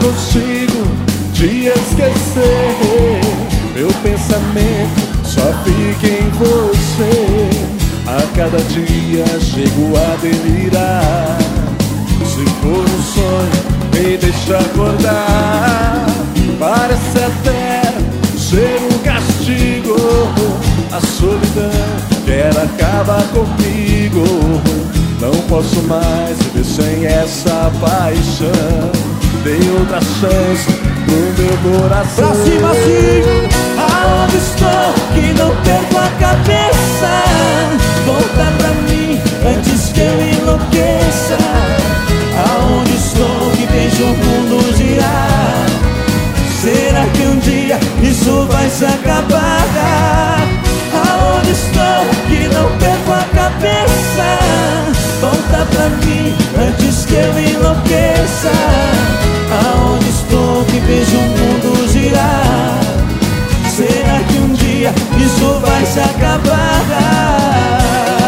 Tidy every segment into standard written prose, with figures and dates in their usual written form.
consigo te esquecer. Meu pensamento só fica em você. A cada dia chego a delirar. Se for um sonho, me deixa acordar. Parece até ser um castigo. A solidão quer acabar comigo. Não posso mais viver sem essa paixão. Dei outra chance pro meu coração. Pra cima assim! Aonde estou que não perco a cabeça? Volta pra mim antes que eu enlouqueça. Aonde estou que vejo o mundo girar? Será que um dia isso vai se acabar? Aonde estou que não perco a cabeça? Volta pra mim antes que eu enlouqueça. Aonde estou que vejo o mundo girar? Será que um dia isso vai se acabar?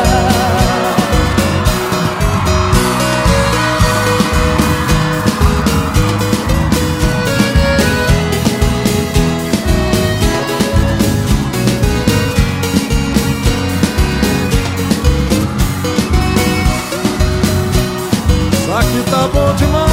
Aqui tá bom demais.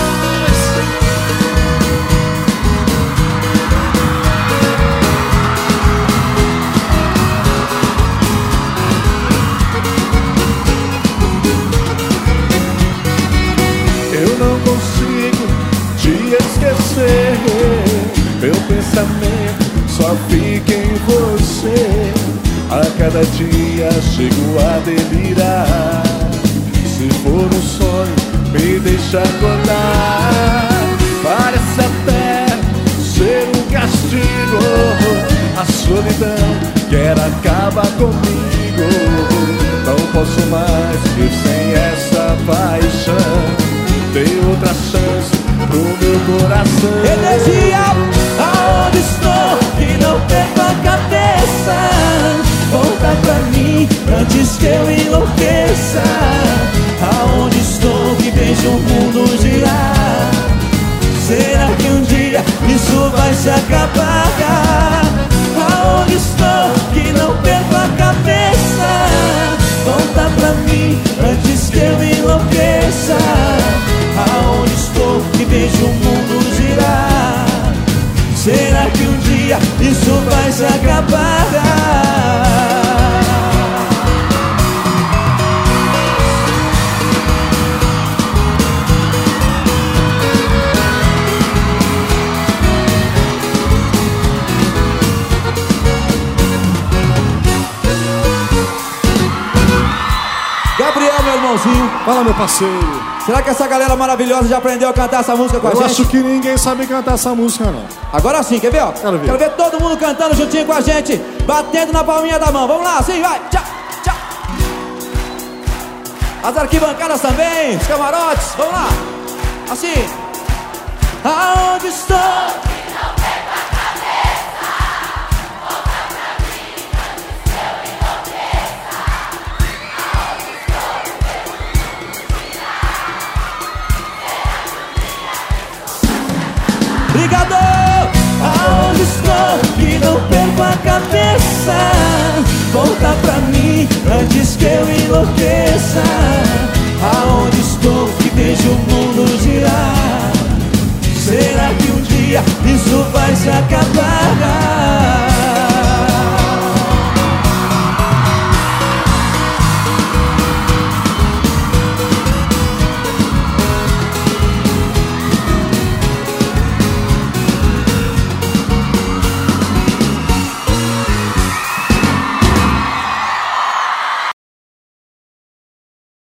Eu não consigo te esquecer. Meu pensamento só fica em você. A cada dia chego a delirar. Se for um sonho, me deixa acordar. Parece até ser um castigo. A solidão quer acabar comigo. Não posso mais viver sem essa paixão. Dei outra chance pro meu coração. Energia, aonde estou que não perco a cabeça? Volta pra mim antes que eu enlouqueça. Aonde estou que vejo o mundo girar? Será que um dia isso vai se acabar? Aonde estou que não perco a cabeça? Volta pra mim antes que eu enlouqueça. Aonde estou que vejo o mundo girar? Será que um dia isso vai se acabar? Gabriel, meu irmãozinho. Fala, meu parceiro. Será que essa galera maravilhosa já aprendeu a cantar essa música com a gente? Eu acho que ninguém sabe cantar essa música, não. Agora sim, quer ver, ó? Quero ver todo mundo cantando juntinho com a gente, batendo na palminha da mão. Vamos lá, assim, vai. Tchau, tchau. As arquibancadas também, os camarotes. Vamos lá. Assim. Aonde estou? Obrigado! Aonde estou que não perco a cabeça? Volta pra mim antes que eu enlouqueça. Aonde estou que vejo o mundo girar? Será que um dia isso vai se acabar?